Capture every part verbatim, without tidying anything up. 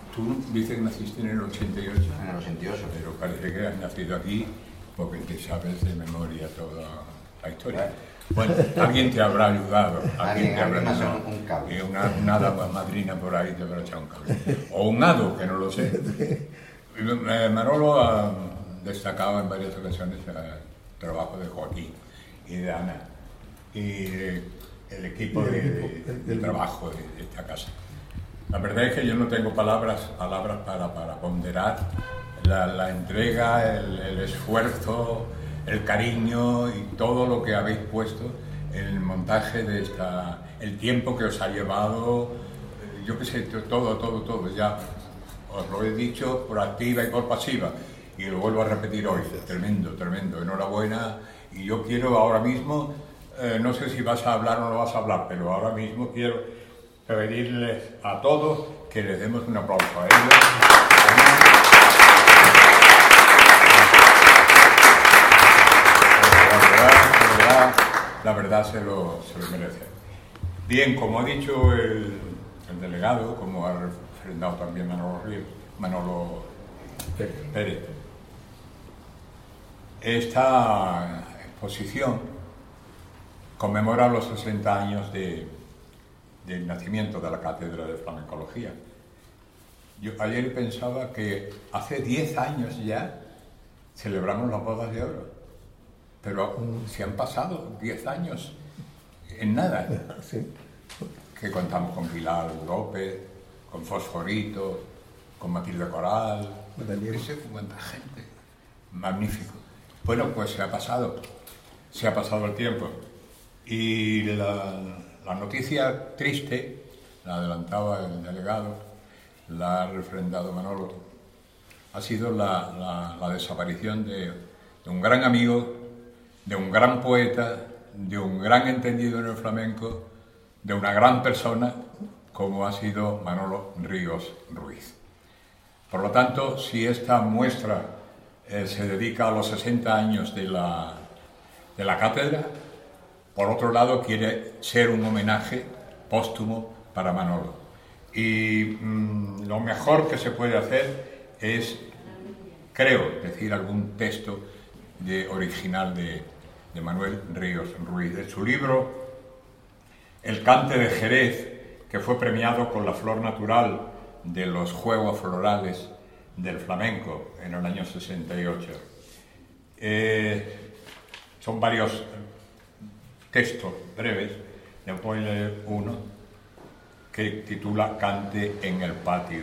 Tú dices que naciste en el ochenta y ocho. En el ochenta y ocho. Pero parece que has nacido aquí porque te sabes de memoria toda la historia. Bueno, alguien te habrá ayudado. Alguien te habrá ayudado. Un cable. Y una, una hada madrina por ahí te habrá echado un cable. O un hado, que no lo sé. Manolo ha destacado en varias ocasiones el trabajo de Joaquín y de Ana y el equipo de, de, de trabajo de, de esta casa. La verdad es que yo no tengo palabras, palabras para, para ponderar la, la entrega, el, el esfuerzo, el cariño y todo lo que habéis puesto en el montaje de esta, el tiempo que os ha llevado, yo qué sé, todo, todo, todo, ya os lo he dicho por activa y por pasiva y lo vuelvo a repetir hoy, tremendo, tremendo, enhorabuena. Y yo quiero ahora mismo, eh, no sé si vas a hablar o no vas a hablar, pero ahora mismo quiero pedirles a todos que les demos un aplauso a ellos. La verdad, la verdad, la verdad se, lo, se lo merece. Bien, como ha dicho el, el delegado, como ha refrendado también Manolo Ríos, Manolo Pérez, esta exposición conmemora los sesenta años de, del nacimiento de la Cátedra de Flamencología. Yo ayer pensaba que hace diez años ya celebramos las bodas de oro, pero se han pasado diez años en nada. Sí. Que contamos con Pilar López, con Fosforito, con Matilde Coral, no sé cuánta gente. Magnífico. Bueno, pues se ha pasado, se ha pasado el tiempo. Y la, la noticia triste, la adelantaba el delegado, la ha refrendado Manolo, ha sido la, la, la desaparición de, de un gran amigo, de un gran poeta, de un gran entendido en el flamenco, de una gran persona como ha sido Manolo Ríos Ruiz. Por lo tanto, si esta muestra eh, se dedica a los sesenta años de la, de la cátedra, por otro lado quiere ser un homenaje póstumo para Manolo. Y mmm, lo mejor que se puede hacer es, creo, decir algún texto de, original de, de Manuel Ríos Ruiz, de su libro El Cante de Jerez, que fue premiado con la Flor Natural de los Juegos Florales del Flamenco en el año sesenta y ocho. Eh, son varios textos breves, le voy a leer uno que titula Cante en el patio.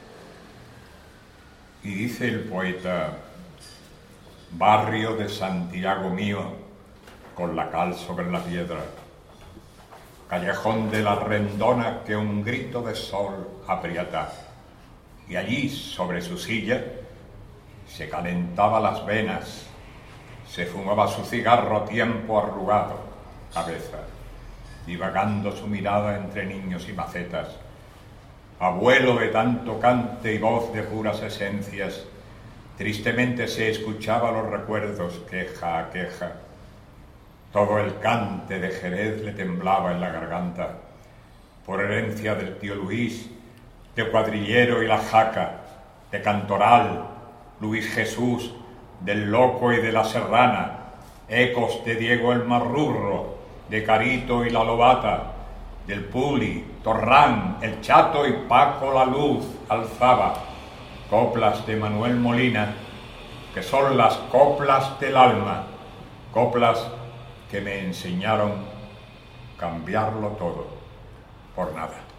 Y dice el poeta: barrio de Santiago mío, con la cal sobre la piedra, callejón de la Rendona que un grito de sol aprieta, y allí sobre su silla se calentaba las venas, se fumaba su cigarro a tiempo arrugado, cabeza, divagando su mirada entre niños y macetas. Abuelo de tanto cante y voz de puras esencias, tristemente se escuchaba los recuerdos queja a queja. Todo el cante de Jerez le temblaba en la garganta, por herencia del tío Luis, de Cuadrillero y la Jaca, de Cantoral, Luis Jesús, del Loco y de la Serrana, ecos de Diego el Marrurro, de Carito y la Lobata, del Puli, Torrán, el Chato y Paco la Luz alzaba, coplas de Manuel Molina, que son las coplas del alma, coplas que me enseñaron cambiarlo todo por nada.